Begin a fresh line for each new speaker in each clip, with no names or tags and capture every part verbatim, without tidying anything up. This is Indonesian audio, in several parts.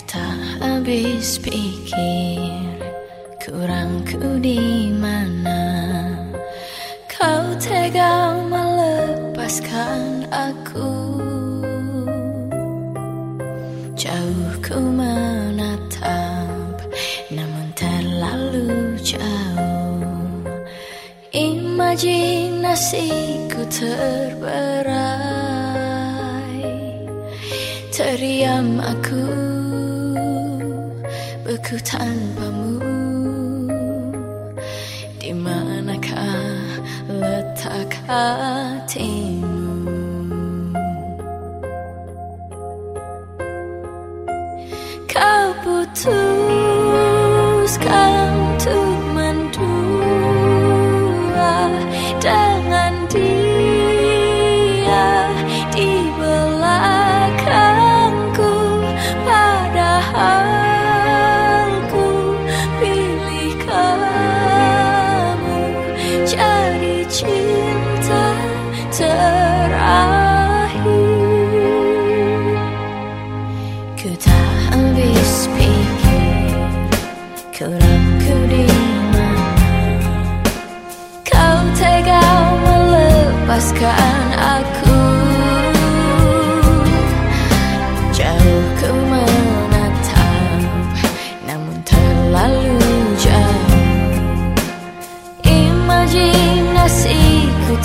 tak habis pikir kurangku di mana kau tega melepaskan aku. Jauh ku menatap, namun terlalu jauh. Imajinasiku terberai, terdiam aku, beku tanpamu. Di manakah letak hatimu? Kau putuskan untuk mendua dengan dia di belakangku, padahal ku pilih kamu jadi cinta terakhir. Ku tak habis pikir kurangku di mana kau tega melepaskan aku. Jauh ku menatap, namun terlalu jauh. Imajinasiku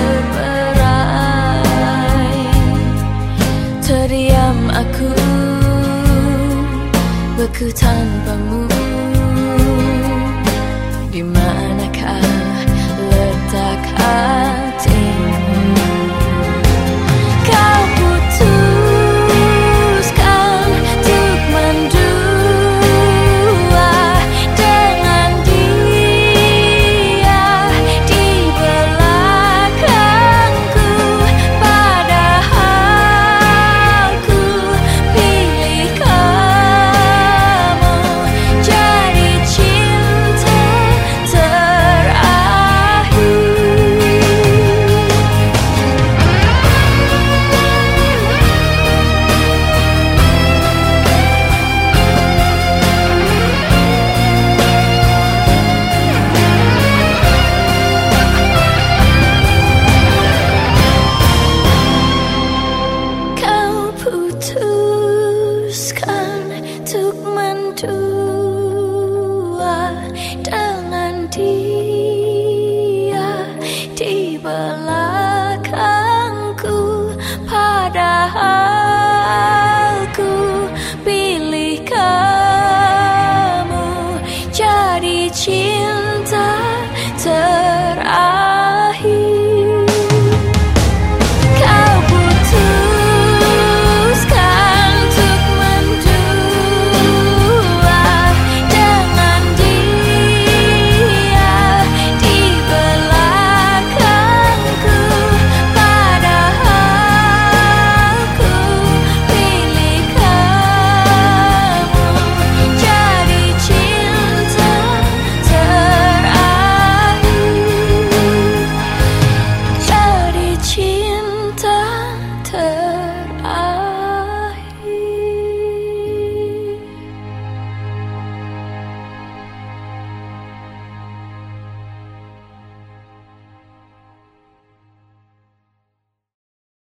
terberai, terdiam aku, beku tanpamu. Di manakah letak hatimu? Kau putuskan untuk mendua dengan dia di belakangku, padahal ku pilih kamu jadi cinta terakhir. Kau putuskan untuk mendua dengan dia